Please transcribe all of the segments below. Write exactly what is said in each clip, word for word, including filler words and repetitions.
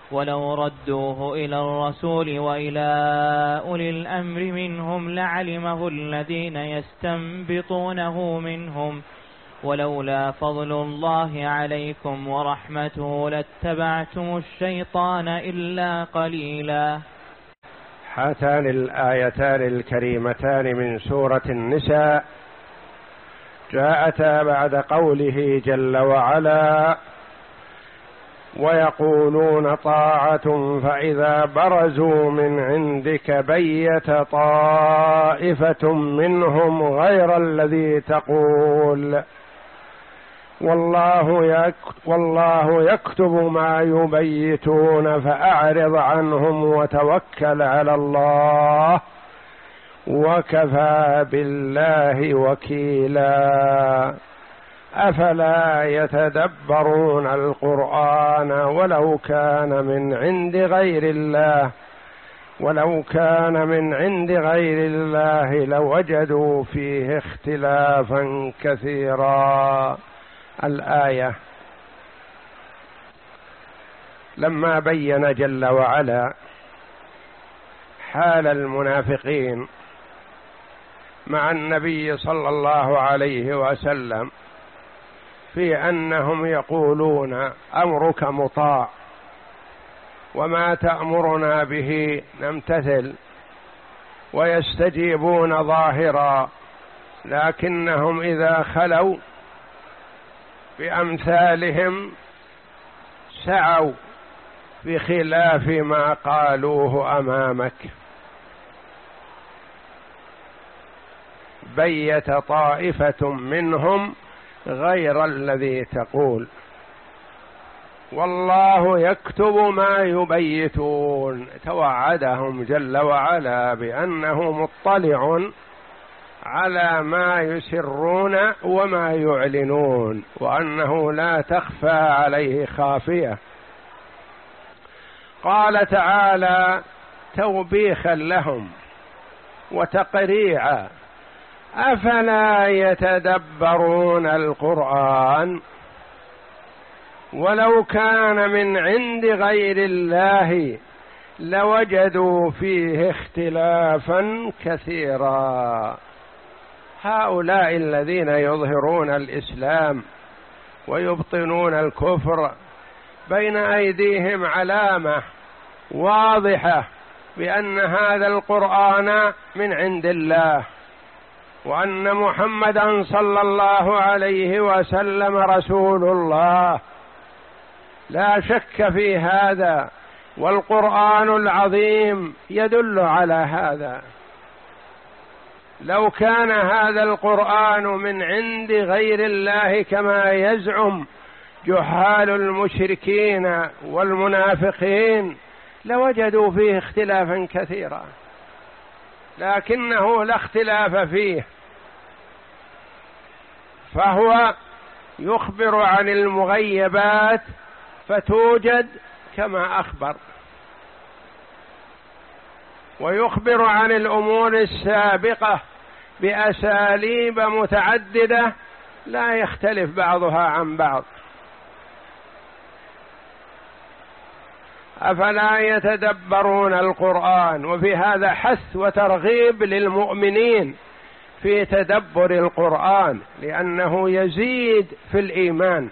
ولو ردوه إلى الرسول وإلى أولي الأمر منهم لعلمه الذين يستنبطونه منهم ولولا فضل الله عليكم ورحمته لاتبعتم الشيطان إلا قليلا. هاتان الآيتان الكريمتان من سورة النساء جاءتا بعد قوله جل وعلا: ويقولون طاعة فإذا برزوا من عندك بيت طائفة منهم غير الذي تقول والله والله يكتب ما يبيتون فأعرض عنهم وتوكل على الله وكفى بالله وكيلا. أفلا يتدبرون القرآن ولو كان من عند غير الله ولو كان من عند غير الله لوجدوا فيه اختلافا كثيرا. الآية لما بين جل وعلا حال المنافقين مع النبي صلى الله عليه وسلم في أنهم يقولون أمرك مطاع وما تأمرنا به نمتثل، ويستجيبون ظاهرا، لكنهم إذا خلوا بأمثالهم سعوا بخلاف ما قالوه أمامك. بيت طائفة منهم غير الذي تقول والله يكتب ما يبيتون. توعدهم جل وعلا بأنه مطلع على ما يسرون وما يعلنون، وأنه لا تخفى عليه خافية. قال تعالى توبيخا لهم وتقريعا: أفلا يتدبرون القرآن ولو كان من عند غير الله لوجدوا فيه اختلافا كثيرا. هؤلاء الذين يظهرون الإسلام ويبطنون الكفر بين أيديهم علامة واضحة بأن هذا القرآن من عند الله، وأن محمدا صلى الله عليه وسلم رسول الله، لا شك في هذا، والقرآن العظيم يدل على هذا. لو كان هذا القرآن من عند غير الله كما يزعم جهال المشركين والمنافقين لوجدوا فيه اختلافا كثيرا، لكنه لا اختلاف فيه، فهو يخبر عن المغيبات فتوجد كما أخبر، ويخبر عن الأمور السابقة بأساليب متعددة لا يختلف بعضها عن بعض. أفلا يتدبرون القرآن، وفي هذا حث وترغيب للمؤمنين في تدبر القرآن، لأنه يزيد في الإيمان.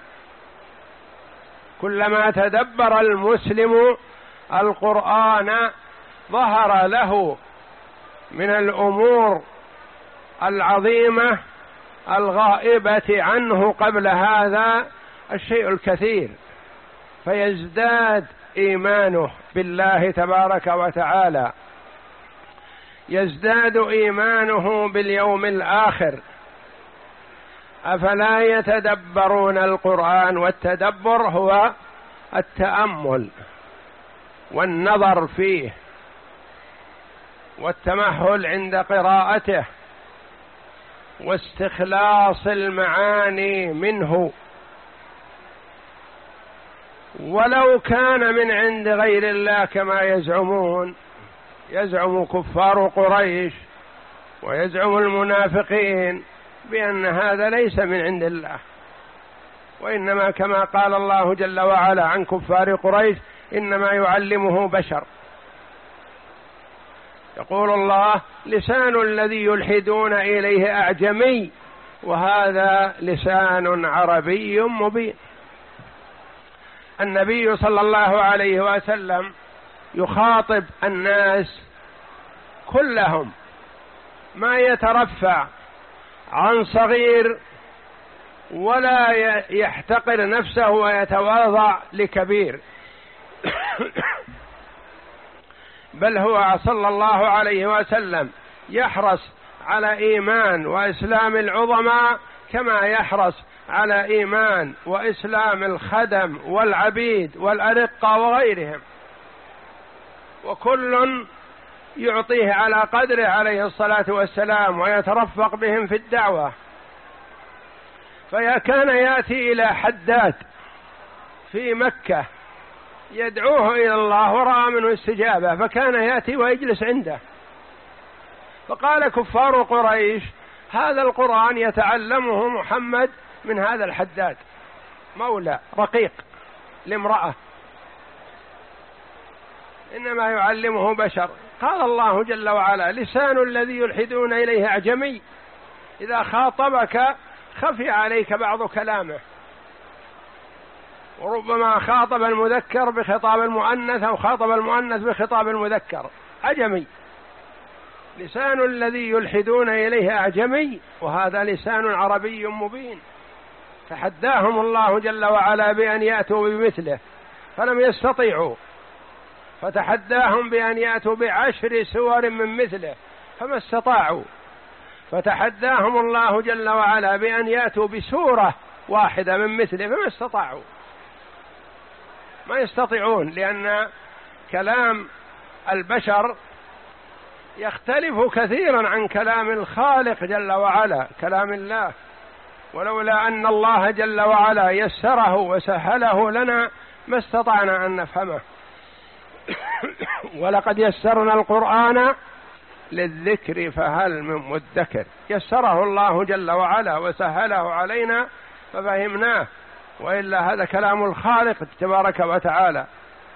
كلما تدبر المسلم القرآن ظهر له من الأمور العظيمة الغائبة عنه قبل هذا الشيء الكثير، فيزداد إيمانه بالله تبارك وتعالى، يزداد إيمانه باليوم الآخر. أفلا يتدبرون القرآن، والتدبر هو التأمل والنظر فيه والتمهل عند قراءته واستخلاص المعاني منه. ولو كان من عند غير الله كما يزعمون، يزعم كفار قريش ويزعم المنافقين بأن هذا ليس من عند الله، وإنما كما قال الله جل وعلا عن كفار قريش: إنما يعلمه بشر. يقول الله: لسان الذي يلحدون إليه أعجمي وهذا لسان عربي مبين. النبي صلى الله عليه وسلم يخاطب الناس كلهم، ما يترفع عن صغير ولا يحتقر نفسه ويتواضع لكبير بل هو صلى الله عليه وسلم يحرص على إيمان وإسلام العظماء كما يحرص على إيمان وإسلام الخدم والعبيد والأرقة وغيرهم، وكل يعطيه على قدره عليه الصلاة والسلام ويترفق بهم في الدعوة. فكان يأتي إلى حداد في مكة يدعوه إلى الله ورأى منه استجابة، فكان يأتي ويجلس عنده، فقال كفار قريش: هذا القرآن يتعلمه محمد من هذا الحداد، مولى رقيق لامرأة، إنما يعلمه بشر. قال الله جل وعلا: لسان الذي يلحدون إليه أعجمي، إذا خاطبك خفي عليك بعض كلامه، وربما خاطب المذكر بخطاب المؤنث أو خاطب المؤنث بخطاب المذكر، أعجمي. لسان الذي يلحدون إليه أعجمي وهذا لسان عربي مبين. فحداهم الله جل وعلا بأن يأتوا بمثله فلم يستطيعوا، فتحداهم بأن يأتوا بعشر سور من مثله فما استطاعوا، فتحداهم الله جل وعلا بأن يأتوا بسورة واحدة من مثله فما استطاعوا، ما يستطيعون، لأن كلام البشر يختلف كثيرا عن كلام الخالق جل وعلا، كلام الله. ولولا أن الله جل وعلا يسره وسهله لنا ما استطعنا أن نفهمه. ولقد يسرنا القرآن للذكر فهل من مدكر، يسره الله جل وعلا وسهله علينا ففهمناه، وإلا هذا كلام الخالق تبارك وتعالى.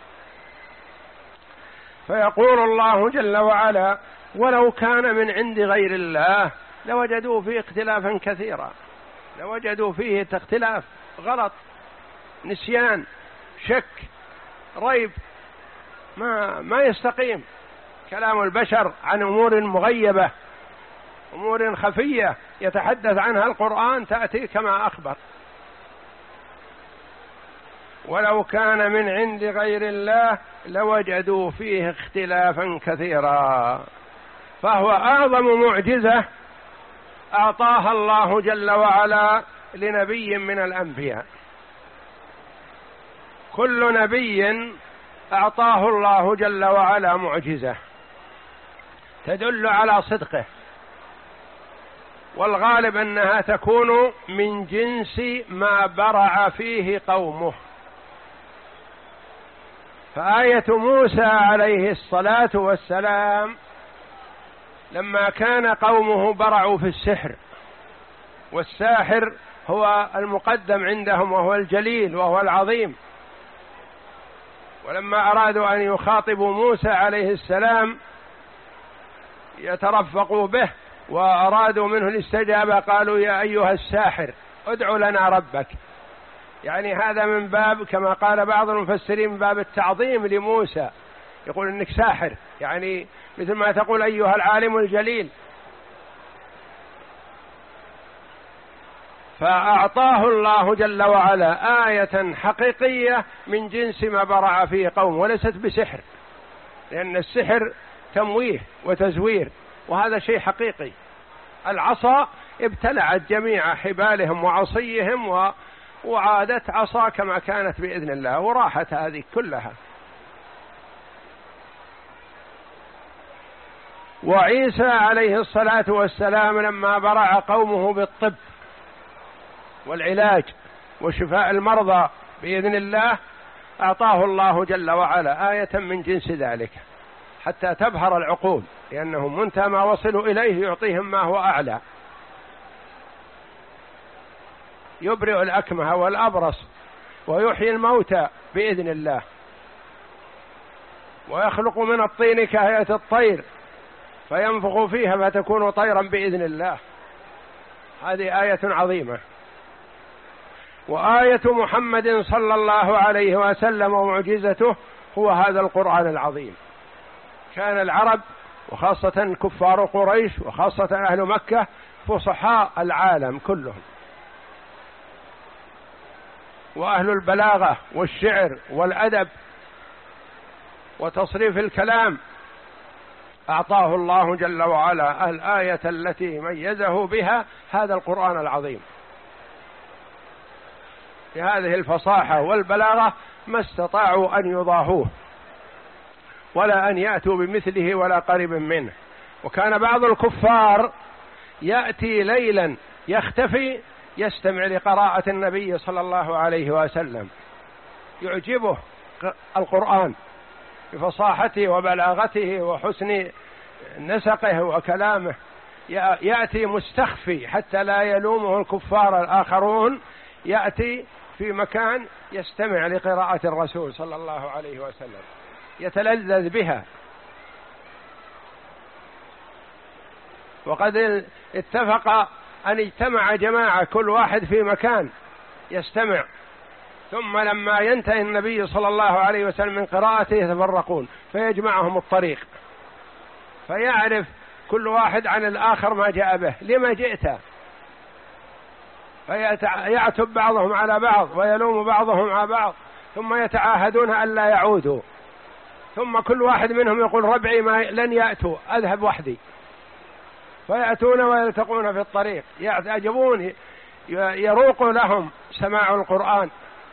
فيقول الله جل وعلا: ولو كان من عند غير الله لوجدوا فيه اختلافا كثيرا، لوجدوا فيه اختلاف، غلط، نسيان، شك، ريب، ما ما يستقيم كلام البشر عن أمور مغيبة، أمور خفية يتحدث عنها القرآن تأتي كما أخبر. ولو كان من عند غير الله لوجدوا فيه اختلافا كثيرا. فهو أعظم معجزة أعطاها الله جل وعلا لنبي من الأنبياء. كل نبي أعطاه الله جل وعلا معجزة تدل على صدقه، والغالب أنها تكون من جنس ما برع فيه قومه. فآية موسى عليه الصلاة والسلام لما كان قومه برعوا في السحر، والساحر هو المقدم عندهم وهو الجليل وهو العظيم، ولما أرادوا أن يخاطبوا موسى عليه السلام يترفقوا به وأرادوا منه الاستجابة قالوا: يا أيها الساحر ادع لنا ربك. يعني هذا من باب كما قال بعض المفسرين من باب التعظيم لموسى، يقول إنك ساحر، يعني مثل ما تقول أيها العالم الجليل. فأعطاه الله جل وعلا آية حقيقية من جنس ما برع فيه قوم، وليست بسحر، لأن السحر تمويه وتزوير، وهذا شيء حقيقي. العصا ابتلعت جميع حبالهم وعصيهم و... وعادت عصا كما كانت بإذن الله، وراحت هذه كلها. وعيسى عليه الصلاة والسلام لما برع قومه بالطب والعلاج وشفاء المرضى بإذن الله أعطاه الله جل وعلا آية من جنس ذلك حتى تبهر العقول، لأنهم منتهى ما وصلوا إليه يعطيهم ما هو أعلى. يبرئ الأكمه والأبرص ويحيي الموتى بإذن الله، ويخلق من الطين كهيئة الطير فينفخ فيها فتكون طيرا بإذن الله. هذه آية عظيمة. وآية محمد صلى الله عليه وسلم ومعجزته هو هذا القرآن العظيم. كان العرب وخاصة كفار قريش وخاصة أهل مكة فصحاء العالم كلهم، وأهل البلاغة والشعر والأدب وتصريف الكلام، أعطاه الله جل وعلا الآية التي ميزه بها هذا القرآن العظيم. في هذه الفصاحة والبلاغة ما استطاعوا أن يضاهوه ولا أن يأتوا بمثله ولا قريب منه. وكان بعض الكفار يأتي ليلا يختفي يستمع لقراءة النبي صلى الله عليه وسلم، يعجبه القرآن بفصاحته وبلاغته وحسن نسقه وكلامه، يأتي مستخفي حتى لا يلومه الكفار الآخرون، يأتي في مكان يستمع لقراءة الرسول صلى الله عليه وسلم يتلذذ بها. وقد اتفق أن اجتمع جماعة كل واحد في مكان يستمع، ثم لما ينتهي النبي صلى الله عليه وسلم من قراءته يتفرقون فيجمعهم الطريق، فيعرف كل واحد عن الآخر ما جاء به، لما جئت، فيعتب بعضهم على بعض ويلوم بعضهم على بعض، ثم يتعاهدون ألا يعودوا، ثم كل واحد منهم يقول ربعي ما لن يأتوا أذهب وحدي، فيأتون ويلتقون في الطريق يعجبون، يروق لهم سماع القرآن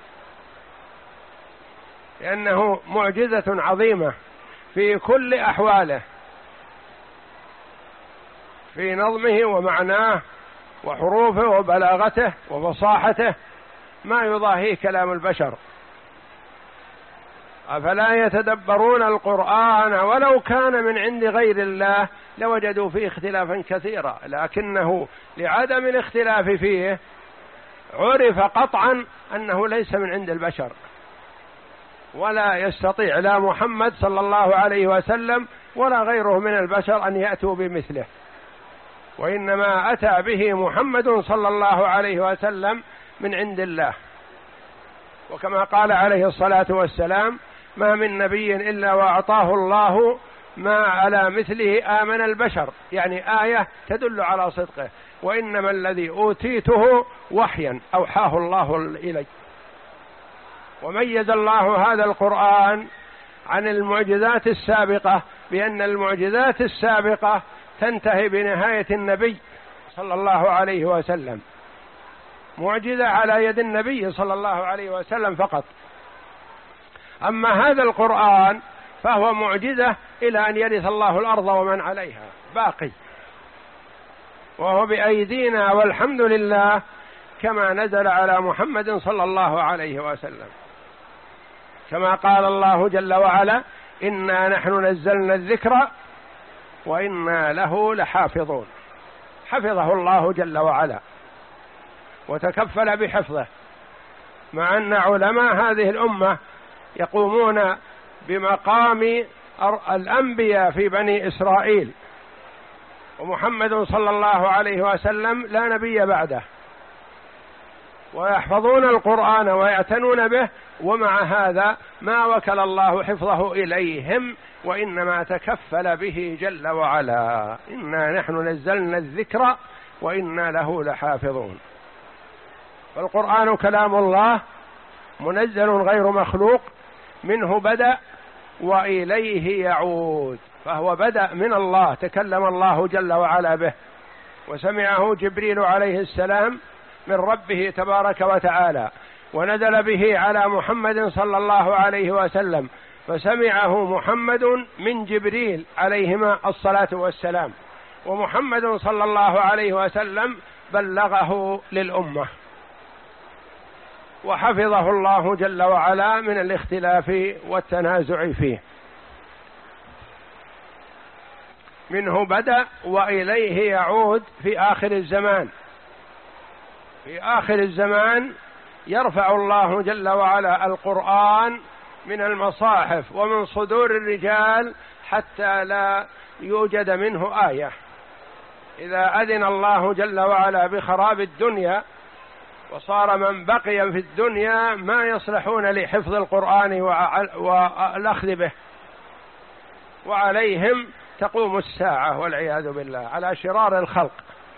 لأنه معجزة عظيمة في كل أحواله، في نظمه ومعناه وحروفه وبلاغته وفصاحته ما يضاهيه كلام البشر. أفلا يتدبرون القرآن ولو كان من عند غير الله لوجدوا فيه اختلافا كثيرا، لكنه لعدم الاختلاف فيه عرف قطعا أنه ليس من عند البشر، ولا يستطيع لا محمد صلى الله عليه وسلم ولا غيره من البشر أن يأتوا بمثله، وإنما أتى به محمد صلى الله عليه وسلم من عند الله. وكما قال عليه الصلاة والسلام ما من نبي إلا وأعطاه الله ما على مثله آمن البشر، يعني آية تدل على صدقه، وإنما الذي أوتيته وحيا أوحاه الله إلي. وميز الله هذا القرآن عن المعجزات السابقة بأن المعجزات السابقة تنتهي بنهاية النبي صلى الله عليه وسلم، معجزة على يد النبي صلى الله عليه وسلم فقط. أما هذا القرآن فهو معجزة إلى أن يرث الله الأرض ومن عليها، باقي، وهو بأيدينا والحمد لله، كما نزل على محمد صلى الله عليه وسلم، كما قال الله جل وعلا إنا نحن نزلنا الذكر وإنا له لحافظون. حفظه الله جل وعلا وتكفل بحفظه، مع أن علماء هذه الأمة يقومون بمقام الأنبياء في بني إسرائيل، ومحمد صلى الله عليه وسلم لا نبي بعده، ويحفظون القرآن ويعتنون به، ومع هذا ما وكل الله حفظه إليهم، وإنما تكفل به جل وعلا. إنا نحن نزلنا الذكر وإنا له لحافظون. فالقرآن كلام الله منزل غير مخلوق، منه بدأ وإليه يعود، فهو بدأ من الله، تكلم الله جل وعلا به، وسمعه جبريل عليه السلام من ربه تبارك وتعالى، ونزل به على محمد صلى الله عليه وسلم، فسمعه محمد من جبريل عليهما الصلاة والسلام، ومحمد صلى الله عليه وسلم بلغه للأمة، وحفظه الله جل وعلا من الاختلاف والتنازع فيه. منه بدأ وإليه يعود في آخر الزمان. في آخر الزمان يرفع الله جل وعلا القرآن من المصاحف ومن صدور الرجال حتى لا يوجد منه آية. إذا أذن الله جل وعلا بخراب الدنيا وصار من بقي في الدنيا ما يصلحون لحفظ القرآن والأخذ به، وعليهم تقوم الساعة والعياذ بالله، على شرار الخلق.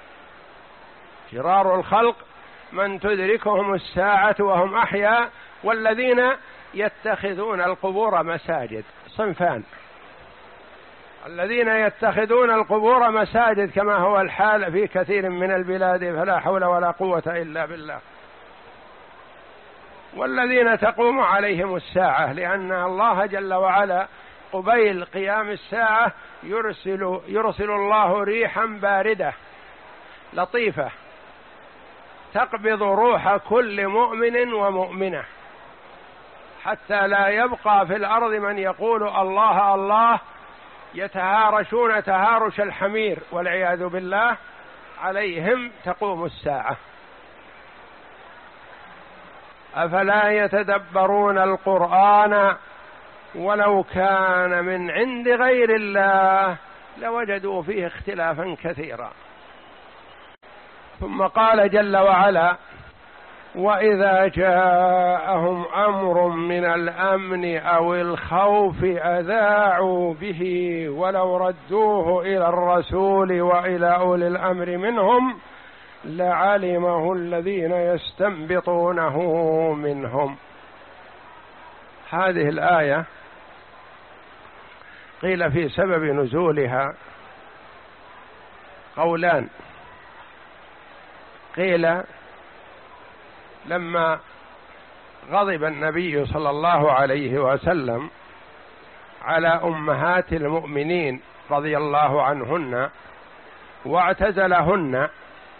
شرار الخلق من تدركهم الساعة وهم أحياء، والذين يتخذون القبور مساجد. صنفان: الذين يتخذون القبور مساجد كما هو الحال في كثير من البلاد، فلا حول ولا قوة إلا بالله، والذين تقوم عليهم الساعة، لأن الله جل وعلا قبيل قيام الساعة يرسل, يرسل الله ريحا باردة لطيفة تقبض روح كل مؤمن ومؤمنة، حتى لا يبقى في الأرض من يقول الله الله، يتهارشون تهارش الحمير والعياذ بالله. عليهم تقوم الساعة. أفلا يتدبرون القرآن ولو كان من عند غير الله لوجدوا فيه اختلافا كثيرا. ثم قال جل وعلا: وإذا جاءهم أمر من الأمن أو الخوف أذاعوا به ولو ردوه إلى الرسول وإلى أولي الأمر منهم لعلمه الذين يستنبطونه منهم. هذه الآية قيل في سبب نزولها قولان. قيل لما غضب النبي صلى الله عليه وسلم على أمهات المؤمنين رضي الله عنهن واعتزلهن،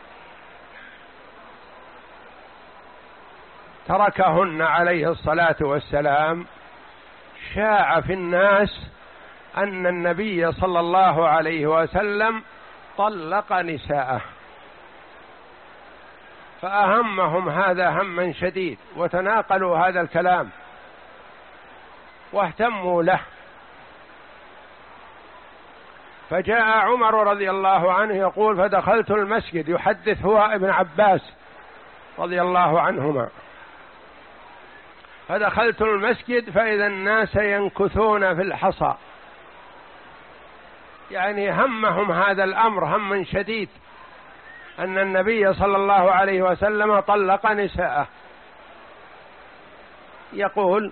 تركهن عليه الصلاة والسلام، شاع في الناس أن النبي صلى الله عليه وسلم طلق نساءه، فأهمهم هذا هما شديد وتناقلوا هذا الكلام واهتموا له. فجاء عمر رضي الله عنه يقول: فدخلت المسجد، يحدث هو ابن عباس رضي الله عنهما، فدخلت المسجد فإذا الناس ينكثون في الحصى، يعني همهم هذا الأمر هم شديد أن النبي صلى الله عليه وسلم طلق نساءه. يقول: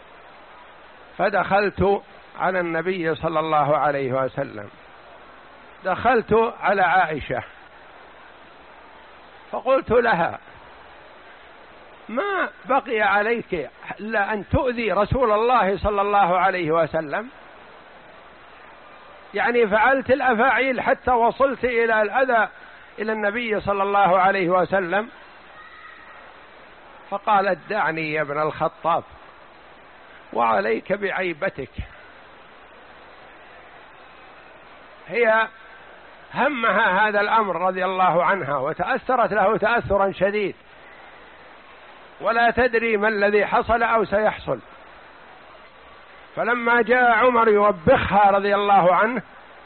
فدخلت على النبي صلى الله عليه وسلم، دخلت على عائشة فقلت لها: ما بقي عليك إلا أن تؤذي رسول الله صلى الله عليه وسلم؟ يعني فعلت الأفاعيل حتى وصلت إلى الأذى إلى النبي صلى الله عليه وسلم. فقالت: دعني يا ابن الخطاب وعليك بعيبتك. هي همها هذا الأمر رضي الله عنها وتأثرت له تأثرا شديد، ولا تدري ما الذي حصل أو سيحصل. فلما جاء عمر يوبخها رضي الله عنه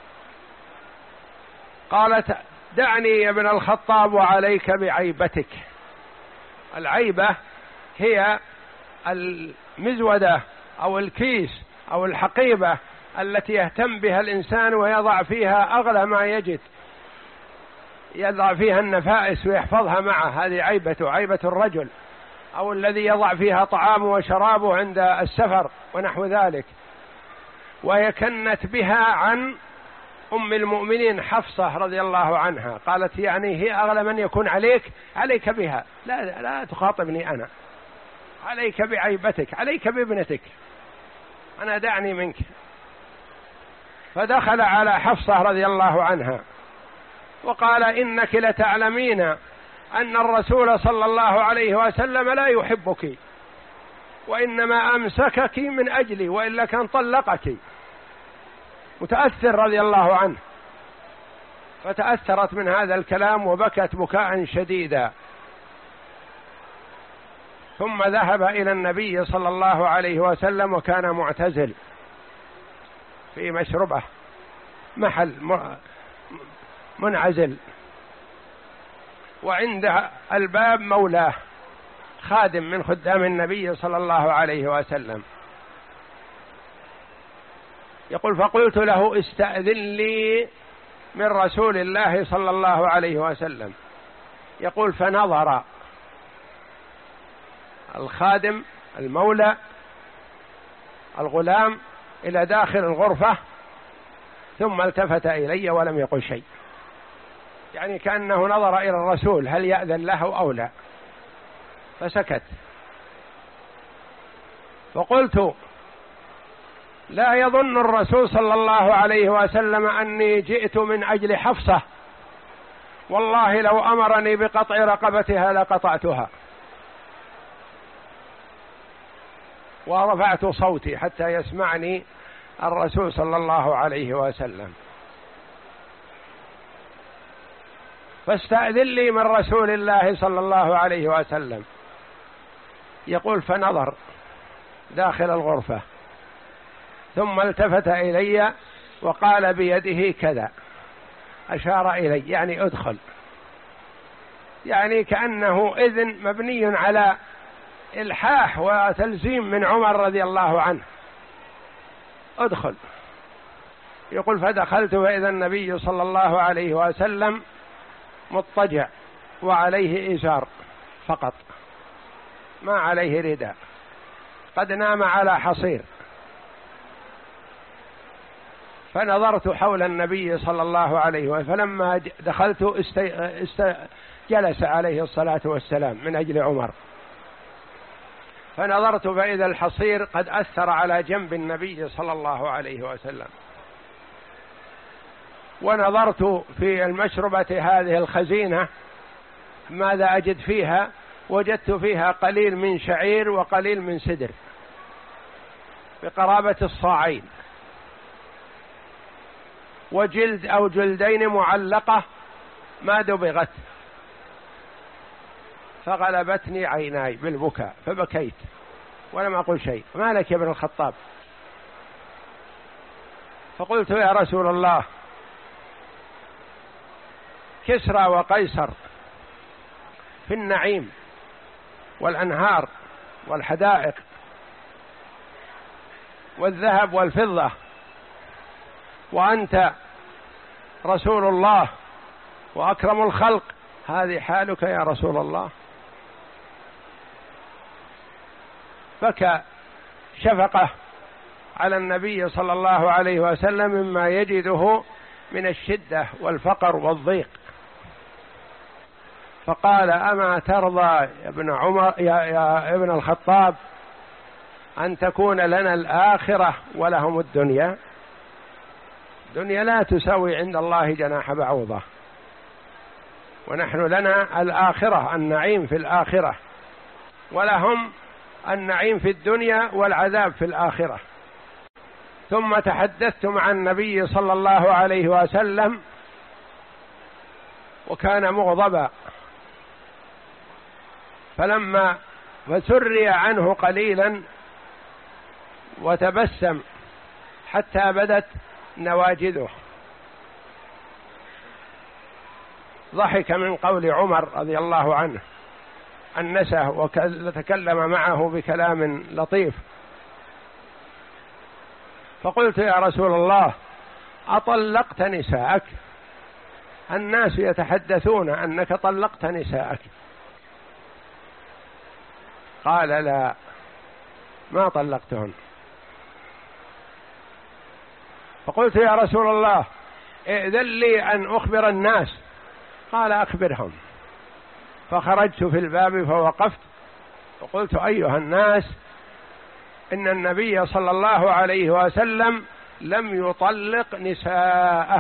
قالت: دعني يا ابن الخطاب وعليك بعيبتك. العيبة هي المزودة أو الكيس أو الحقيبة التي يهتم بها الإنسان ويضع فيها أغلى ما يجد، يضع فيها النفائس ويحفظها معه، هذه عيبته، عيبة الرجل. أو الذي يضع فيها طعامه وشرابه عند السفر ونحو ذلك. وهي كنت بها عن أم المؤمنين حفصة رضي الله عنها، قالت: يعني هي أغلى من يكون عليك، عليك بها، لا, لا تخاطبني أنا، عليك بعيبتك، عليك بابنتك، أنا دعني منك. فدخل على حفصة رضي الله عنها وقال: إنك لتعلمين أن الرسول صلى الله عليه وسلم لا يحبك، وإنما أمسكك من أجلي، وإلا كان طلقك. متأثر رضي الله عنه، فتأثرت من هذا الكلام وبكت بكاء شديدا. ثم ذهب إلى النبي صلى الله عليه وسلم وكان معتزل في مشربه، محل منعزل، وعند الباب مولاه خادم من خدام النبي صلى الله عليه وسلم. يقول فقلت له استأذن لي من رسول الله صلى الله عليه وسلم. يقول فنظر الخادم المولى الغلام إلى داخل الغرفة ثم التفت إلي ولم يقل شيء، يعني كأنه نظر إلى الرسول هل يأذن له أو لا، فسكت. فقلت لا يظن الرسول صلى الله عليه وسلم أني جئت من أجل حفصة، والله لو أمرني بقطع رقبتها لقطعتها. ورفعت صوتي حتى يسمعني الرسول صلى الله عليه وسلم. فاستأذن لي من رسول الله صلى الله عليه وسلم. يقول فنظر داخل الغرفة ثم التفت إلي وقال بيده كذا، أشار إلي يعني ادخل، يعني كأنه إذن مبني على إلحاح وتلزيم من عمر رضي الله عنه، ادخل. يقول فدخلت فإذا النبي صلى الله عليه وسلم مضطجع وعليه إزار فقط، ما عليه رداء، قد نام على حصير. فنظرت حول النبي صلى الله عليه وسلم، فلما دخلت استي... است... جلس عليه الصلاة والسلام من أجل عمر. فنظرت فإذا الحصير قد أثر على جنب النبي صلى الله عليه وسلم. ونظرت في المشربة هذه الخزينة ماذا أجد فيها، وجدت فيها قليل من شعير وقليل من سدر بقرابة الصاعين، وجلد أو جلدين معلقة ما دبغت. فغلبتني عيناي بالبكاء فبكيت ولم أقل شيء. ما لك يا ابن الخطاب؟ فقلت يا رسول الله كسرى وقيصر في النعيم والأنهار والحدائق والذهب والفضة، وأنت رسول الله وأكرم الخلق، هذه حالك يا رسول الله؟ بكى شفقة على النبي صلى الله عليه وسلم مما يجده من الشدة والفقر والضيق. فقال أما ترضى يا ابن عمر يا, يا ابن الخطاب أن تكون لنا الآخرة ولهم الدنيا؟ الدنيا لا تساوي عند الله جناح بعوضة، ونحن لنا الآخرة، النعيم في الآخرة، ولهم النعيم في الدنيا والعذاب في الآخرة. ثم تحدثت مع النبي صلى الله عليه وسلم وكان مغضبا، فلما فسري عنه قليلا وتبسم حتى بدت نواجذه، ضحك من قول عمر رضي الله عنه أنسه وتكلم معه بكلام لطيف. فقلت يا رسول الله أطلقت نساءك؟ الناس يتحدثون أنك طلقت نساءك. قال لا ما طلقتهن. فقلت يا رسول الله ائذن لي أن أخبر الناس. قال أخبرهم. فخرجت في الباب فوقفت وقلت أيها الناس إن النبي صلى الله عليه وسلم لم يطلق نساءه،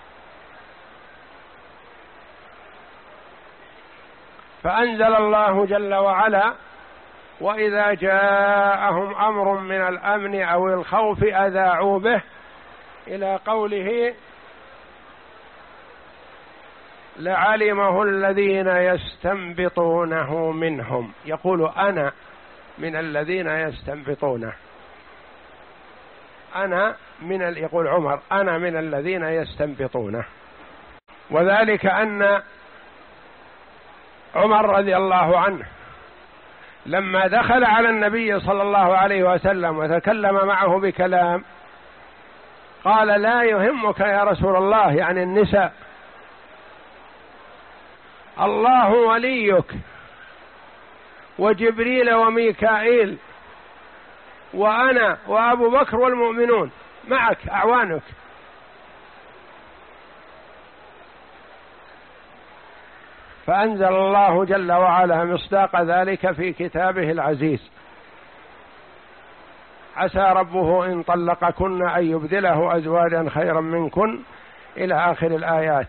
فأنزل الله جل وعلا وإذا جاءهم أمر من الأمن أو الخوف أذاعوا به إلى قوله لعلمه الذين يستنبطونه منهم. يقول أنا من الذين يستنبطونه، أنا من ال... يقول عمر أنا من الذين يستنبطونه. وذلك أن عمر رضي الله عنه لما دخل على النبي صلى الله عليه وسلم وتكلم معه بكلام قال لا يهمك يا رسول الله، يعني النساء، الله وليك وجبريل وميكائيل وأنا وأبو بكر والمؤمنون معك أعوانك. فأنزل الله جل وعلا مصداق ذلك في كتابه العزيز: عسى ربه إن طلقكن أن يبدله أزواجا خيرا منكن إلى آخر الآيات.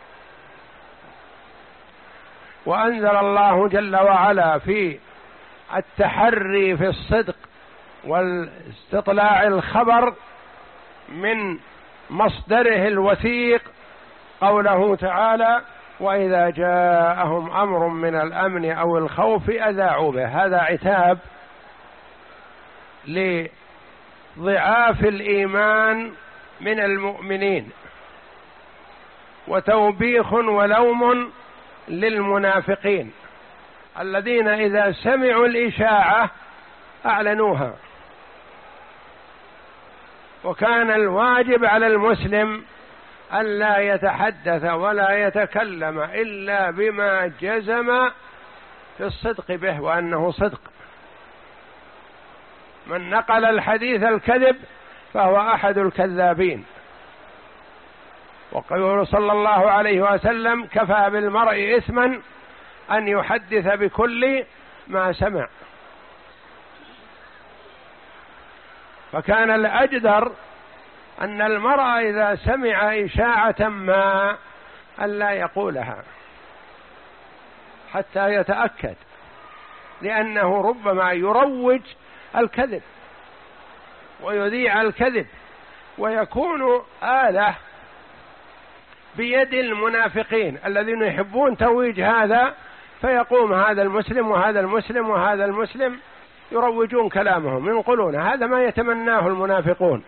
وأنزل الله جل وعلا في التحري في الصدق والاستطلاع الخبر من مصدره الوثيق قوله تعالى: وإذا جاءهم أمر من الأمن أو الخوف أذاعوا به. هذا عتاب لضعاف الإيمان من المؤمنين، وتوبيخ ولوم للمنافقين الذين إذا سمعوا الإشاعة أعلنوها. وكان الواجب على المسلم ألا يتحدث ولا يتكلم إلا بما جزم في الصدق به وأنه صدق. من نقل الحديث الكذب فهو أحد الكذابين. وقال صلى الله عليه وسلم: كفى بالمرء إثما أن يحدث بكل ما سمع. فكان الأجدر أن المرء إذا سمع إشاعة ما ألا يقولها حتى يتأكد، لأنه ربما يروج الكذب ويذيع الكذب ويكون آلة بيد المنافقين الذين يحبون تويج هذا، فيقوم هذا المسلم وهذا المسلم وهذا المسلم يروجون كلامهم ينقلون. هذا ما يتمناه المنافقون.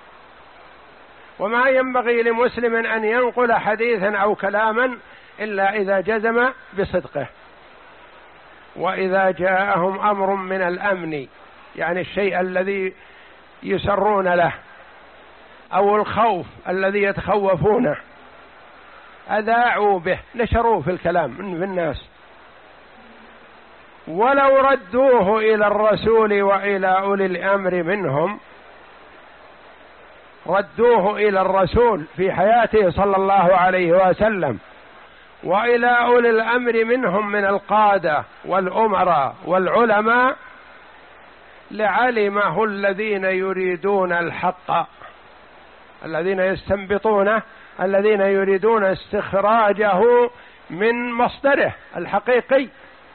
وما ينبغي لمسلم أن ينقل حديثا أو كلاما إلا إذا جزم بصدقه. وإذا جاءهم أمر من الأمن، يعني الشيء الذي يسرون له، أو الخوف الذي يتخوفونه، أذاعوا به، نشروا في الكلام في الناس. ولو ردوه إلى الرسول وإلى أولي الأمر منهم، ردوه إلى الرسول في حياته صلى الله عليه وسلم وإلى أولي الأمر منهم من القادة والأمراء والعلماء، لعلمه الذين يريدون الحق، الذين يستنبطونه، الذين يريدون استخراجه من مصدره الحقيقي.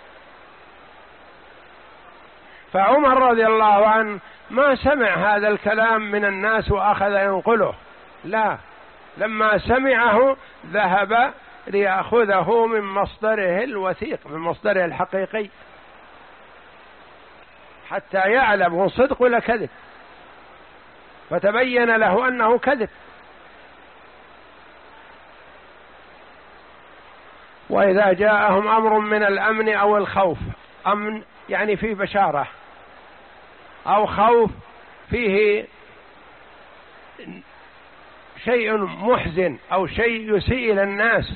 فعمر رضي الله عنه ما سمع هذا الكلام من الناس وأخذ ينقله، لا، لما سمعه ذهب ليأخذه من مصدره الوثيق، من مصدره الحقيقي، حتى يعلم هو صدق ولا كذب، فتبين له أنه كذب. وإذا جاءهم أمر من الأمن أو الخوف، أمن يعني فيه بشارة، أو خوف فيه شيء محزن أو شيء يسيء إلى الناس،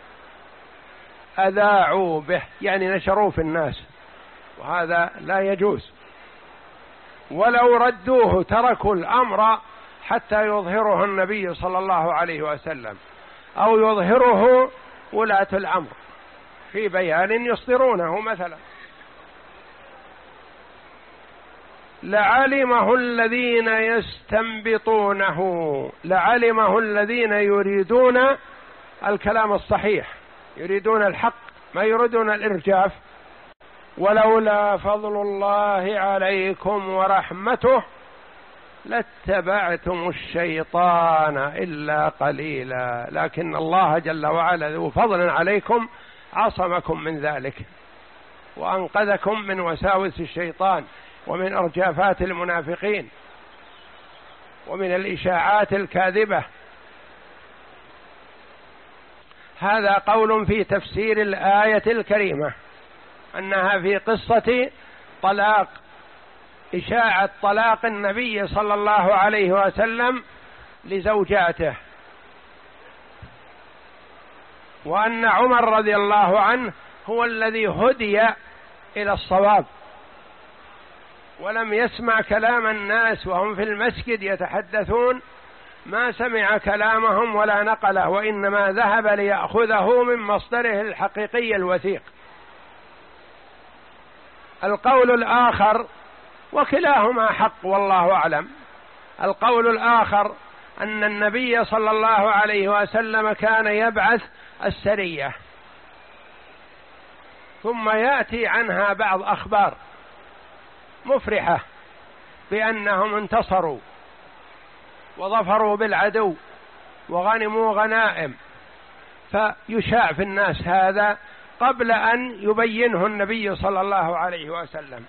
أذاعوا به، يعني نشروه في الناس، وهذا لا يجوز. ولو ردوه تركوا الأمر حتى يظهره النبي صلى الله عليه وسلم أو يظهره ولاة الأمر في بيان يصدرونه مثلا. لعلمه الذين يستنبطونه، لعلمه الذين يريدون الكلام الصحيح، يريدون الحق، ما يريدون الإرجاف. ولولا فضل الله عليكم ورحمته لاتبعتم الشيطان إلا قليلا، لكن الله جل وعلا ذو فضل عليكم عصمكم من ذلك وأنقذكم من وساوس الشيطان ومن إرجافات المنافقين ومن الإشاعات الكاذبة. هذا قول في تفسير الآية الكريمة أنها في قصة طلاق، إشاعة طلاق النبي صلى الله عليه وسلم لزوجاته، وأن عمر رضي الله عنه هو الذي هدي إلى الصواب ولم يسمع كلام الناس وهم في المسجد يتحدثون، ما سمع كلامهم ولا نقله، وإنما ذهب ليأخذه من مصدره الحقيقي الوثيق. القول الآخر، وكلاهما حق والله أعلم، القول الآخر أن النبي صلى الله عليه وسلم كان يبعث السرية ثم يأتي عنها بعض أخبار مفرحة بأنهم انتصروا وظفروا بالعدو وغنموا غنائم، فيشاع في الناس هذا قبل أن يبينه النبي صلى الله عليه وسلم،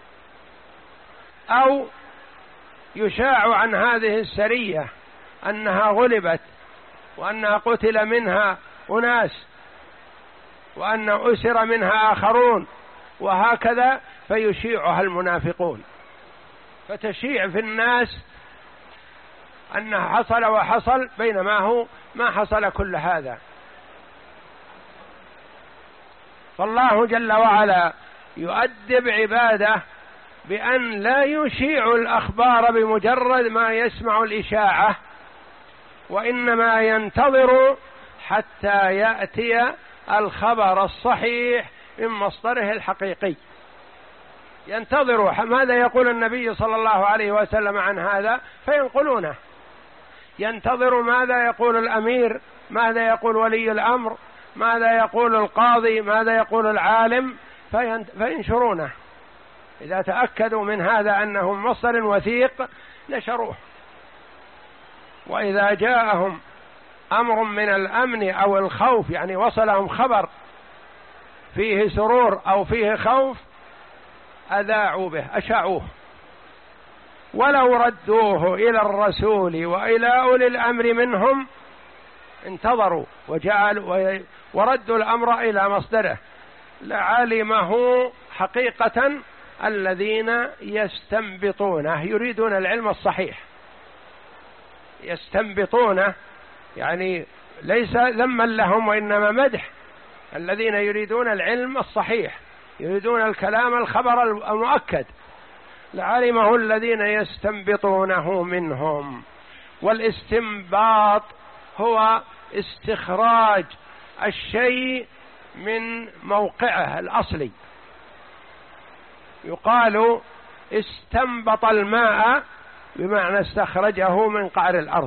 أو يشاع عن هذه السرية أنها غلبت وأنها قتل منها أناس وأن أسر منها آخرون، وهكذا فيشيعها المنافقون، فتشيع في الناس أنها حصل وحصل بينما هو ما حصل كل هذا. فالله جل وعلا يؤدب عباده بأن لا يشيع الأخبار بمجرد ما يسمع الإشاعة، وإنما ينتظر حتى يأتي الخبر الصحيح من مصدره الحقيقي، ينتظر ماذا يقول النبي صلى الله عليه وسلم عن هذا فينقلونه، ينتظر ماذا يقول الأمير، ماذا يقول ولي الأمر، ماذا يقول القاضي، ماذا يقول العالم، فينشرونه. إذا تأكدوا من هذا أنه مصدر وثيق نشروه. وإذا جاءهم أمر من الأمن أو الخوف، يعني وصلهم خبر فيه سرور أو فيه خوف، أذاعوا به أشاعوه. ولو ردوه إلى الرسول وإلى أولي الأمر منهم انتظروا وجعلوا وردوا الأمر إلى مصدره لعلمه حقيقة الذين يستنبطونه، يريدون العلم الصحيح، يستنبطونه يعني ليس ذما لهم وإنما مدح، الذين يريدون العلم الصحيح، يريدون الكلام الخبر المؤكد، لعلمه الذين يستنبطونه منهم. والاستنباط هو استخراج الشيء من موقعه الأصلي، يقال استنبط الماء بمعنى استخرجه من قعر الأرض.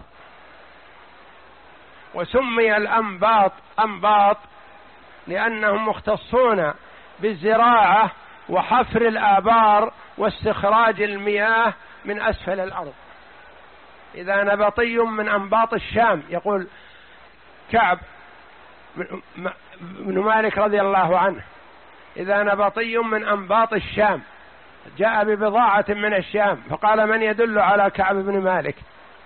وسمي الأنباط أنباط لأنهم مختصون بالزراعة وحفر الآبار واستخراج المياه من أسفل الأرض. إذا نبطي من أنباط الشام، يقول كعب بن مالك رضي الله عنه، إذا نبطي من أنباط الشام جاء ببضاعة من الشام، فقال من يدل على كعب بن مالك؟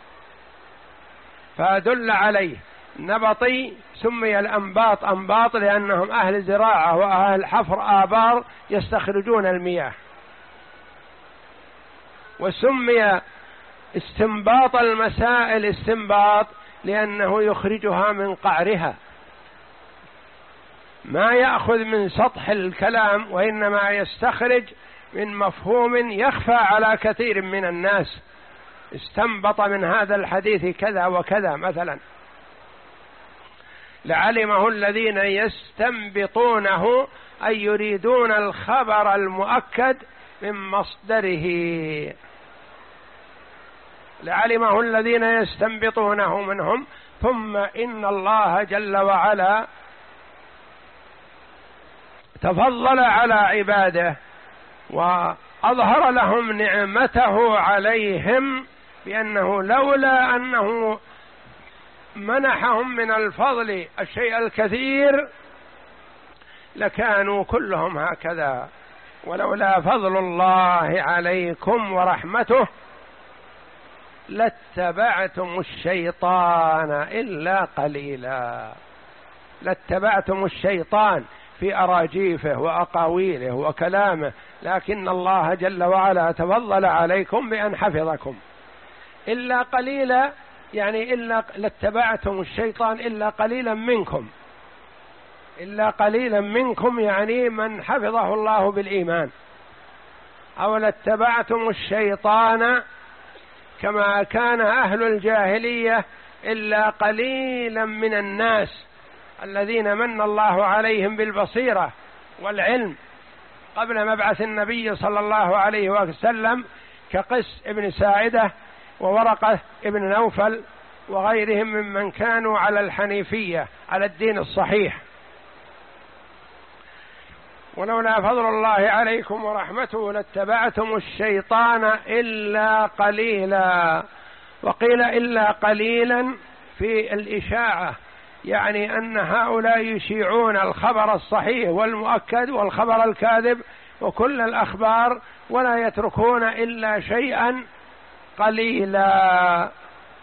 فدل عليه نبطي. سمي الأنباط أنباط لأنهم أهل زراعة وأهل حفر آبار يستخرجون المياه. وسمي استنباط المسائل استنباط لأنه يخرجها من قعرها، ما يأخذ من سطح الكلام وإنما يستخرج من مفهوم يخفى على كثير من الناس. استنبط من هذا الحديث كذا وكذا مثلا، لعلمه الذين يستنبطونه أي يريدون الخبر المؤكد من مصدره، لعلمه الذين يستنبطونه منهم. ثم إن الله جل وعلا تفضل على عباده وأظهر لهم نعمته عليهم بأنه لولا أنه منحهم من الفضل الشيء الكثير لكانوا كلهم هكذا. ولولا فضل الله عليكم ورحمته لاتبعتم الشيطان إلا قليلا. لاتبعتم الشيطان في أراجيفه وأقاويله وكلامه، لكن الله جل وعلا تفضل عليكم بأن حفظكم. إلا قليلا يعني إلا لاتبعتم الشيطان إلا قليلا منكم، إلا قليلا منكم يعني من حفظه الله بالإيمان. أو لاتبعتم الشيطان كما كان أهل الجاهلية إلا قليلا من الناس الذين من الله عليهم بالبصيرة والعلم قبل مبعث النبي صلى الله عليه وسلم، كقس ابن ساعدة وورقة ابن نوفل وغيرهم ممن كانوا على الحنيفية على الدين الصحيح. ولولا فضل الله عليكم ورحمته لاتبعتم الشيطان إلا قليلا. وقيل إلا قليلا في الإشاعة، يعني أن هؤلاء يشيعون الخبر الصحيح والمؤكد والخبر الكاذب وكل الأخبار ولا يتركون إلا شيئا قليلا.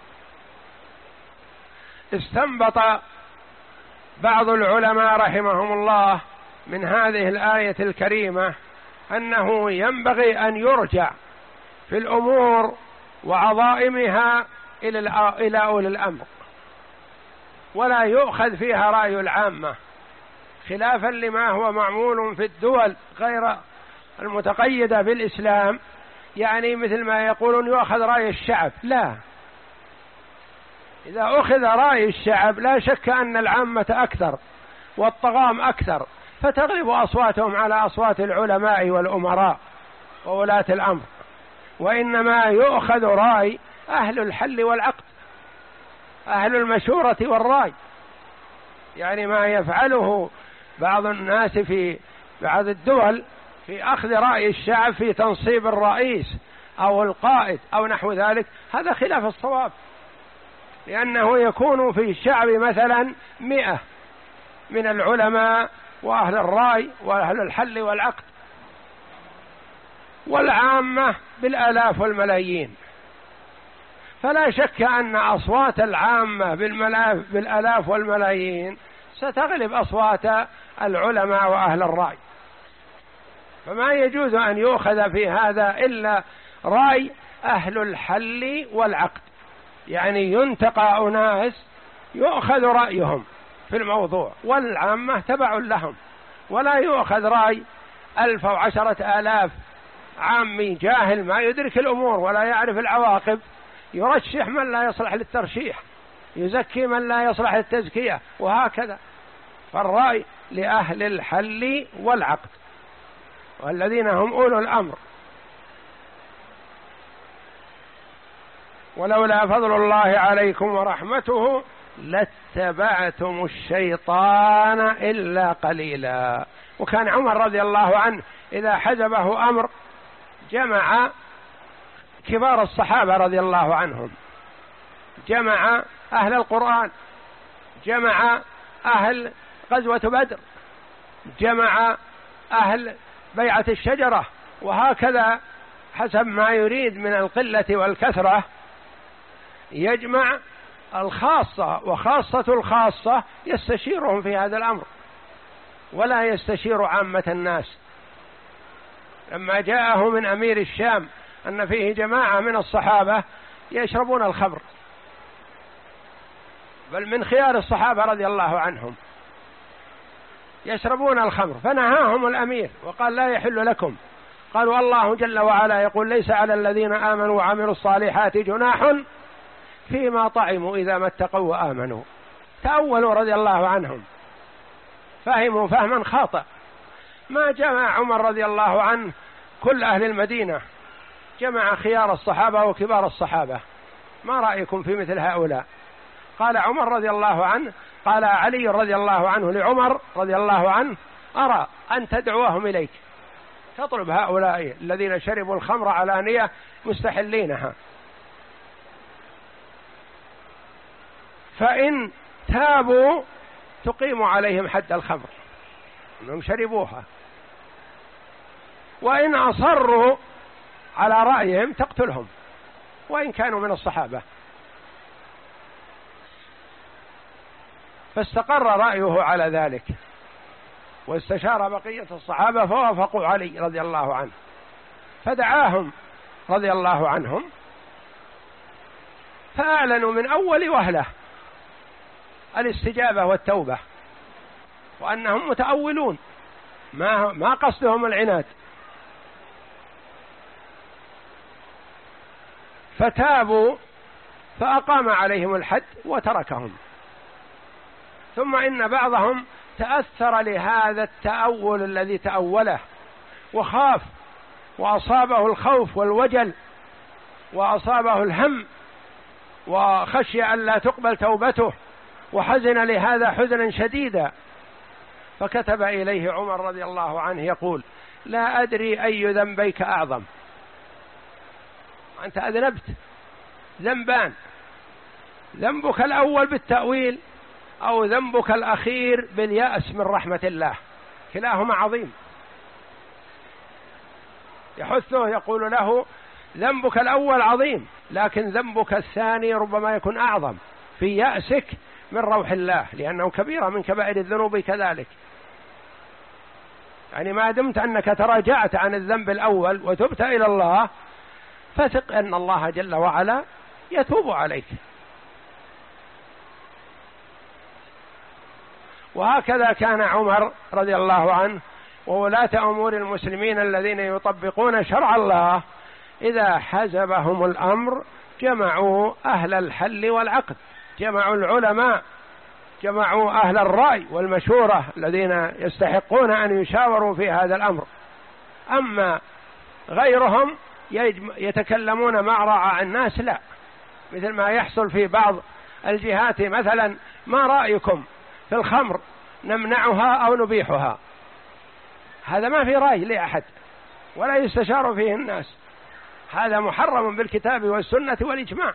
استنبط بعض العلماء رحمهم الله من هذه الآية الكريمة أنه ينبغي أن يرجع في الأمور وعظائمها إلى أولي الأمر، ولا يؤخذ فيها رأي العامة، خلافا لما هو معمول في الدول غير المتقيدة بالإسلام، يعني مثل ما يقولون يؤخذ رأي الشعب. لا، إذا أخذ رأي الشعب لا شك أن العامة أكثر والطغام أكثر، فتغلب أصواتهم على أصوات العلماء والأمراء وولاة الأمر. وإنما يؤخذ رأي أهل الحل والعقد، أهل المشورة والرأي، يعني ما يفعله بعض الناس في بعض الدول في أخذ رأي الشعب في تنصيب الرئيس أو القائد أو نحو ذلك، هذا خلاف الصواب، لأنه يكون في الشعب مثلا مئة من العلماء وأهل الرأي وأهل الحل والعقد، والعامة بالآلاف والملايين. فلا شك أن أصوات العامة بالآلاف والملايين ستغلب أصوات العلماء وأهل الرأي، فما يجوز أن يؤخذ في هذا إلا رأي أهل الحل والعقد، يعني ينتقى أناس يؤخذ رأيهم في الموضوع والعامة تبع لهم، ولا يؤخذ رأي ألف أو عشرة آلاف عامي جاهل ما يدرك الأمور ولا يعرف العواقب، يرشح من لا يصلح للترشيح، يزكي من لا يصلح للتزكية، وهكذا. فالرأي لأهل الحل والعقد والذين هم أولو الأمر. ولولا فضل الله عليكم ورحمته لاتبعتم الشيطان إلا قليلا. وكان عمر رضي الله عنه إذا حزبه أمر جمع كبار الصحابة رضي الله عنهم، جمع أهل القرآن، جمع أهل غزوة بدر، جمع أهل بيعة الشجرة، وهكذا حسب ما يريد من القلة والكثرة يجمع الخاصة، وخاصة الخاصة يستشيرهم في هذا الأمر ولا يستشير عامة الناس. لما جاءه من أمير الشام أن فيه جماعة من الصحابة يشربون الخمر، بل من خيار الصحابة رضي الله عنهم يشربون الخمر، فنهاهم الأمير وقال لا يحل لكم. قالوا الله جل وعلا يقول ليس على الذين آمنوا وعملوا الصالحات جناح فيما طعموا إذا ما اتقوا وآمنوا. تأولوا رضي الله عنهم، فهموا فهما خاطئ. ما جمع عمر رضي الله عنه كل أهل المدينة، جمع خيار الصحابة وكبار الصحابة. ما رأيكم في مثل هؤلاء؟ قال عمر رضي الله عنه، قال علي رضي الله عنه لعمر رضي الله عنه أرى أن تدعوهم إليك، تطلب هؤلاء الذين شربوا الخمر علانية مستحلينها فإن تابوا تقيم عليهم حد الخمر أنهم شربوها، وإن أصروا على رأيهم تقتلهم وإن كانوا من الصحابة. فاستقر رأيه على ذلك، واستشار بقية الصحابة فوافقوا علي رضي الله عنه، فدعاهم رضي الله عنهم فأعلنوا من أول وهلة الاستجابة والتوبة، وأنهم متأولون ما ما قصدهم العناد. فتابوا فأقام عليهم الحد وتركهم. ثم إن بعضهم تأثر لهذا التأول الذي تأوله وخاف، وأصابه الخوف والوجل، وأصابه الهم، وخشي أن لا تقبل توبته، وحزن لهذا حزنا شديدا، فكتب إليه عمر رضي الله عنه يقول: لا أدري أي ذنبيك أعظم، أنت أذنبت ذنبان، ذنبك الأول بالتأويل أو ذنبك الأخير باليأس من رحمة الله، كلاهما عظيم. يحثه يقول له: ذنبك الأول عظيم، لكن ذنبك الثاني ربما يكون أعظم في يأسك من روح الله، لأنه كبيرة من كبائر الذنوب كذلك. يعني ما دمت أنك تراجعت عن الذنب الأول وتبت إلى الله، فثق أن الله جل وعلا يتوب عليك. وهكذا كان عمر رضي الله عنه وولاة أمور المسلمين الذين يطبقون شرع الله إذا حزبهم الأمر جمعوا أهل الحل والعقد، جمعوا العلماء، جمعوا أهل الرأي والمشورة الذين يستحقون أن يشاوروا في هذا الأمر. أما غيرهم يتكلمون مع رأى الناس، لا، مثل ما يحصل في بعض الجهات مثلا: ما رأيكم في الخمر، نمنعها أو نبيحها؟ هذا ما في رأي لأحد ولا يستشار فيه الناس، هذا محرم بالكتاب والسنة والإجماع.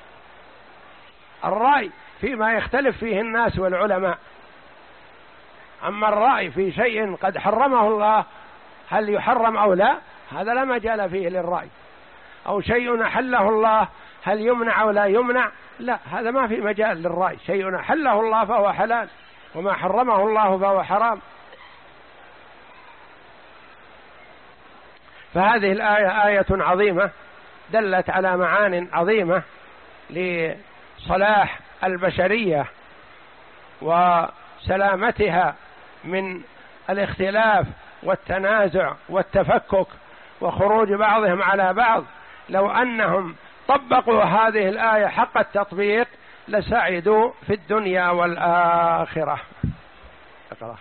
الرأي فيما يختلف فيه الناس والعلماء، أما الرأي في شيء قد حرمه الله هل يحرم أو لا، هذا لا مجال فيه للرأي. أو شيء أحله الله هل يمنع أو لا يمنع، لا، هذا ما في مجال للرأي. شيء أحله الله فهو حلال، وما حرمه الله فهو حرام. فهذه الآية آية عظيمة دلت على معان عظيمة لصلاح البشرية وسلامتها من الاختلاف والتنازع والتفكك وخروج بعضهم على بعض. لو أنهم طبقوا هذه الآية حق التطبيق لسعدوا في الدنيا والآخرة. اقرأ.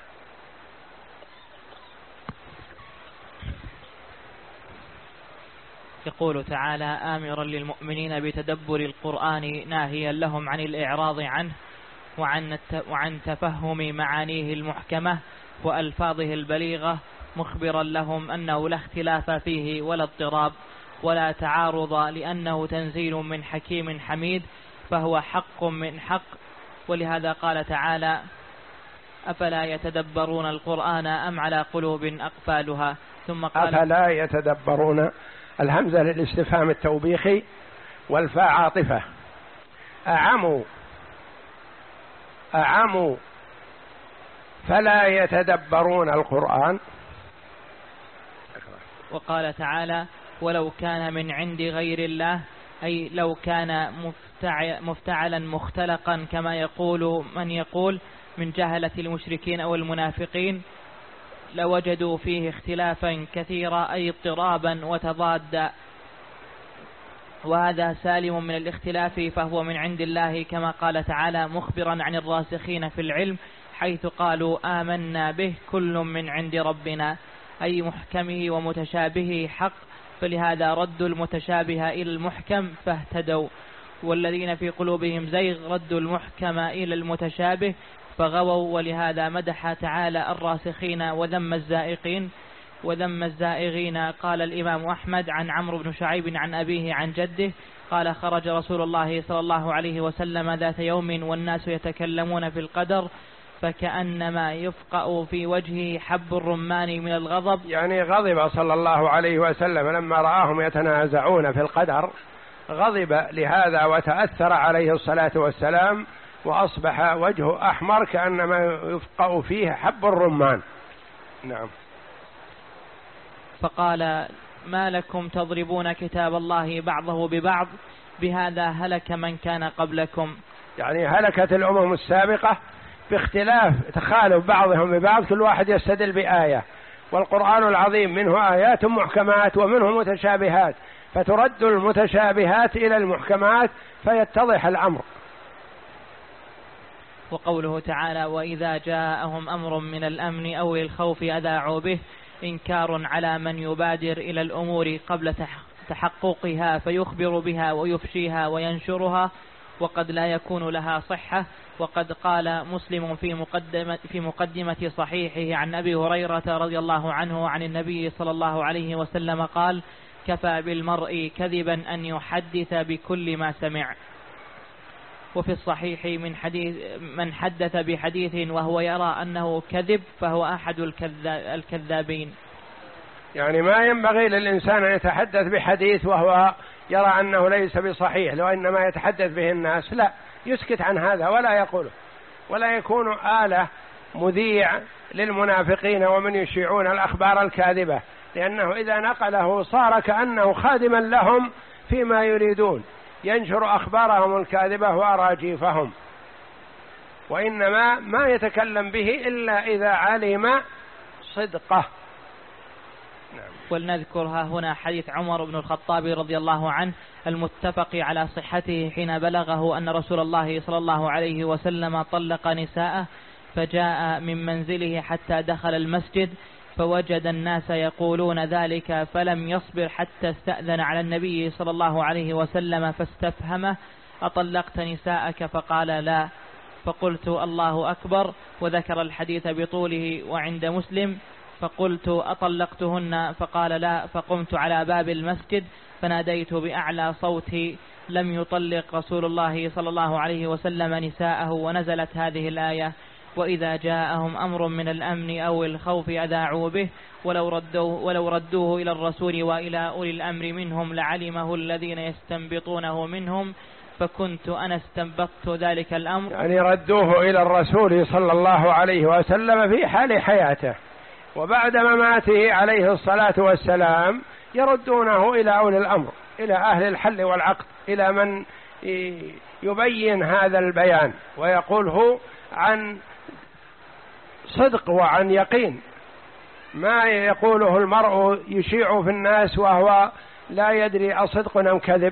يقول تعالى: آمرا للمؤمنين بتدبر القرآن ناهيا لهم عن الإعراض عنه وعن وعن تفهم معانيه المحكمة وألفاظه البليغة، مخبرا لهم أنه لا اختلاف فيه ولا اضطراب ولا تعارض، لأنه تنزيل من حكيم حميد، فهو حق من حق. ولهذا قال تعالى: أفلا يتدبرون القرآن أم على قلوب أقفالها. ثم قال: أفلا يتدبرون، الهمزة للاستفهام التوبيخي والفاء عاطفة. أعموا أعموا فلا يتدبرون القرآن. وقال تعالى: ولو كان من عند غير الله، أي لو كان مفتعلا مختلقا كما يقول من يقول من جهلة المشركين أو المنافقين، لوجدوا فيه اختلافا كثيرا، أي اضطرابا وتضادا، وهذا سالم من الاختلاف فهو من عند الله، كما قال تعالى مخبرا عن الراسخين في العلم حيث قالوا آمنا به كل من عند ربنا، أي محكمه ومتشابهه حق، فلهذا ردوا المتشابه إلى المحكم فاهتدوا، والذين في قلوبهم زيغ ردوا المحكم إلى المتشابه فغووا. ولهذا مدح تعالى الراسخين وذم الزائقين وذم الزائغين. قال الإمام أحمد عن عمرو بن شعيب عن أبيه عن جده: قال: خرج رسول الله صلى الله عليه وسلم ذات يوم والناس يتكلمون في القدر فكأنما يفقأ في وجهه حب الرمان من الغضب. يعني غضب صلى الله عليه وسلم لما رآهم يتنازعون في القدر، غضب لهذا وتأثر عليه الصلاة والسلام، وأصبح وجهه أحمر كأنما يفقأ فيه حب الرمان. نعم. فقال: ما لكم تضربون كتاب الله بعضه ببعض، بهذا هلك من كان قبلكم. يعني هلكت الأمم السابقة باختلاف تخالف بعضهم ببعض، كل واحد يستدل بآية، والقرآن العظيم منه آيات محكمات ومنه متشابهات، فترد المتشابهات إلى المحكمات فيتضح الأمر. وقوله تعالى: وإذا جاءهم أمر من الأمن أو الخوف أذاعوا به، إنكار على من يبادر إلى الأمور قبل تحققها فيخبر بها ويفشيها وينشرها وقد لا يكون لها صحة. وقد قال مسلم في مقدمة, في مقدمة صحيحه عن أبي هريرة رضي الله عنه عن النبي صلى الله عليه وسلم قال: كفى بالمرء كذبا أن يحدث بكل ما سمع. وفي الصحيح من حديث من حدث بحديث وهو يرى أنه كذب فهو أحد الكذابين. يعني ما ينبغي للإنسان أن يتحدث بحديث وهو يرى أنه ليس بصحيح، لو إنما يتحدث به الناس، لا، يسكت عن هذا ولا يقوله، ولا يكون آلة مذيع للمنافقين ومن يشيعون الأخبار الكاذبة، لأنه إذا نقله صار كأنه خادما لهم فيما يريدون، ينشر أخبارهم الكاذبة وأراجيفهم، وإنما ما يتكلم به إلا إذا علم صدقه. نعم. ولنذكرها هنا حديث عمر بن الخطاب رضي الله عنه المتفق على صحته حين بلغه أن رسول الله صلى الله عليه وسلم طلق نساءه، فجاء من منزله حتى دخل المسجد فوجد الناس يقولون ذلك فلم يصبر حتى استأذن على النبي صلى الله عليه وسلم فاستفهمه: أطلقت نساءك؟ فقال: لا. فقلت: الله أكبر، وذكر الحديث بطوله. وعند مسلم: فقلت: أطلقتهن؟ فقال: لا. فقمت على باب المسجد فناديت بأعلى صوتي: لم يطلق رسول الله صلى الله عليه وسلم نساءه. ونزلت هذه الآية: وإذا جاءهم أمر من الأمن أو الخوف أذاعوا به ولو ردوه, ولو ردوه إلى الرسول وإلى أولي الأمر منهم لعلمه الذين يستنبطونه منهم فكنت أنا استنبطت ذلك الأمر. يعني ردوه إلى الرسول صلى الله عليه وسلم في حال حياته، وبعد مماته عليه الصلاة والسلام يردونه إلى أولي الأمر، إلى أهل الحل والعقد، إلى من يبين هذا البيان ويقوله عن صدق وعن يقين، ما يقوله المرء يشيع في الناس وهو لا يدري أصدق أم كذب.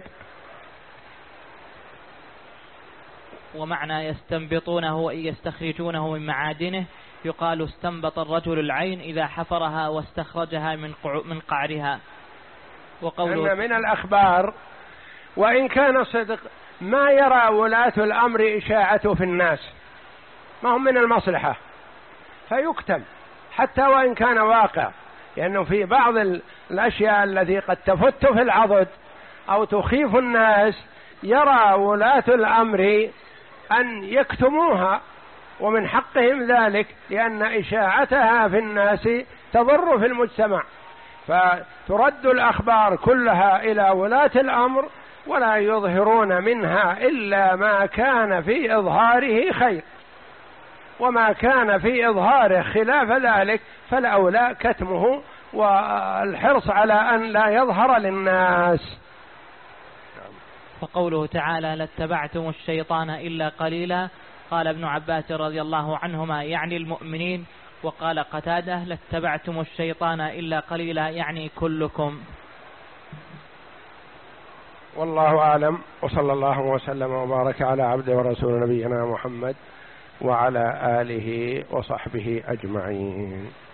ومعنى يستنبطونه ويستخرجونه من معادنه يقال استنبط الرجل العين إذا حفرها واستخرجها من من قعرها. وقوله أن من الأخبار وإن كان صدق ما يرى ولاة الأمر إشاعته في الناس، ما هم من المصلحة فيكتم حتى وإن كان واقع، لأنه في بعض الأشياء التي قد تفت في العضد أو تخيف الناس يرى ولاة الأمر أن يكتموها، ومن حقهم ذلك لأن إشاعتها في الناس تضر في المجتمع، فترد الأخبار كلها إلى ولاة الأمر ولا يظهرون منها إلا ما كان في إظهاره خير، وما كان في إظهاره خلاف ذلك فالأولى كتمه والحرص على أن لا يظهر للناس. وقوله تعالى: لاتبعتم الشيطان إلا قليلا، قال ابن عباس رضي الله عنهما يعني المؤمنين، وقال قتادة: لاتبعتم الشيطان إلا قليلا يعني كلكم. والله أعلم، وصلى الله وسلم وبارك على عبده ورسول نبينا محمد وعلى آله وصحبه أجمعين.